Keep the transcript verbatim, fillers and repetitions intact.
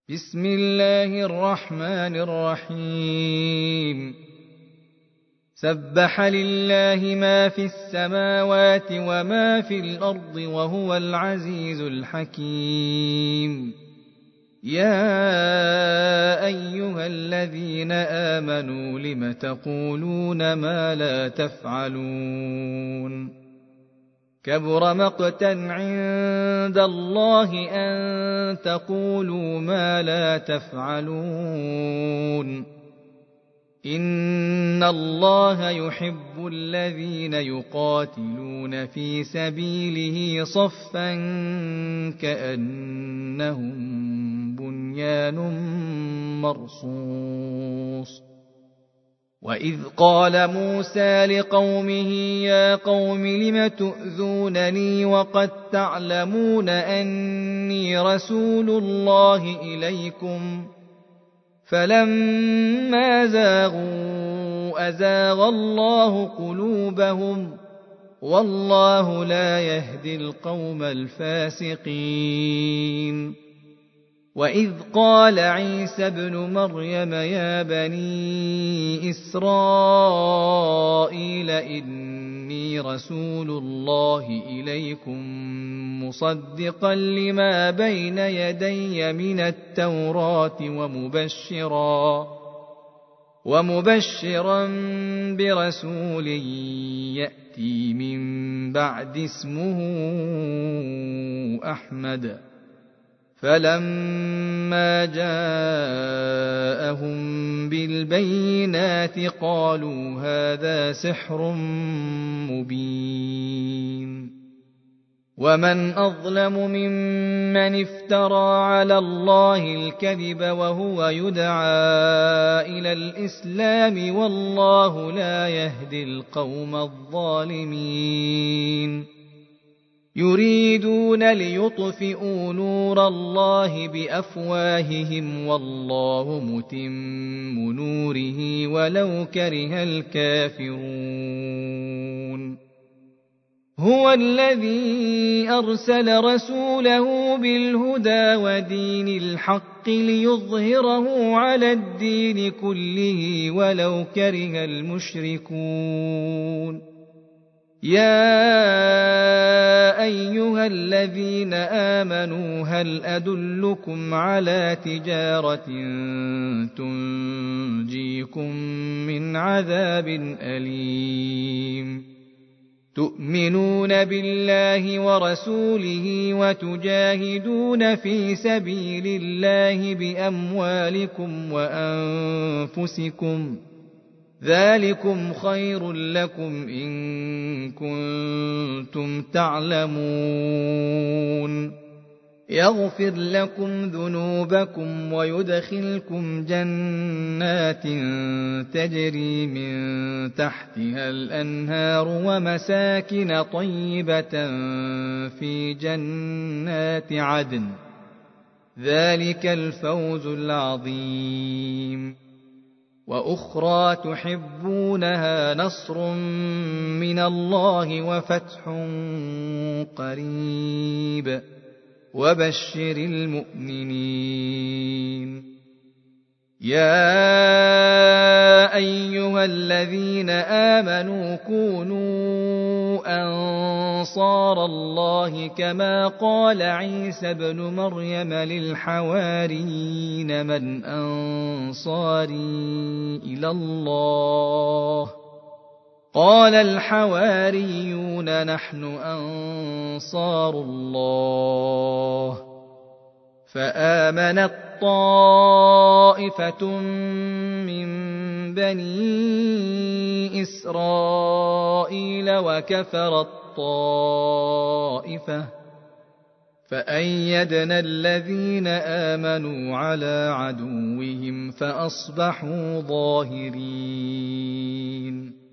بسم الله الرحمن الرحيم سبح لله ما في السماوات وما في الأرض وهو العزيز الحكيم. يا أيها الذين آمنوا لم تقولون ما لا تفعلون كبر مقتا عند الله أن تقولوا ما لا تفعلون إن الله يحب الذين يقاتلون في سبيله صفا كأنهم بنيان مرصوص. وإذ قال موسى لقومه يا قوم لم تؤذونني وقد تعلمون أني رسول الله إليكم فلما زاغوا أزاغ الله قلوبهم والله لا يهدي القوم الفاسقين. وإذ قال عيسى ابن مريم يا بني إسرائيل إني رسول الله إليكم مصدقا لما بين يدي من التوراة ومبشرا ومبشرا برسول يأتي من بعد اسمه أحمد. فلما جاءهم بالبينات قالوا هذا سحر مبين. ومن أظلم ممن افترى على الله الكذب وهو يدعى إلى الإسلام والله لا يهدي القوم الظالمين. يريدون ليطفئوا نور الله بأفواههم والله متم نوره ولو كره الكافرون. هو الذي أرسل رسوله بالهدى ودين الحق ليظهره على الدين كله ولو كره المشركون. يا أيها الذين آمنوا هل أدلكم على تجارة تنجيكم من عذاب أليم تؤمنون بالله ورسوله وتجاهدون في سبيل الله بأموالكم وأنفسكم ذلكم خير لكم إن كنتم تعلمون. يغفر لكم ذنوبكم ويدخلكم جنات تجري من تحتها الأنهار ومساكن طيبة في جنات عدن ذلك الفوز العظيم. وأخرى تحبونها نصر من الله وفتح قريب وبشر المؤمنين. يا أيها الذين آمنوا كونوا أنصار الله كما قال عيسى ابن مريم للحواريين من أنصاري إلى الله قال الحواريون نحن أنصار الله. فآمنت طائفة من بني إسرائيل وكفرت طائفة فأيدنا الذين آمنوا على عدوهم فأصبحوا ظاهرين.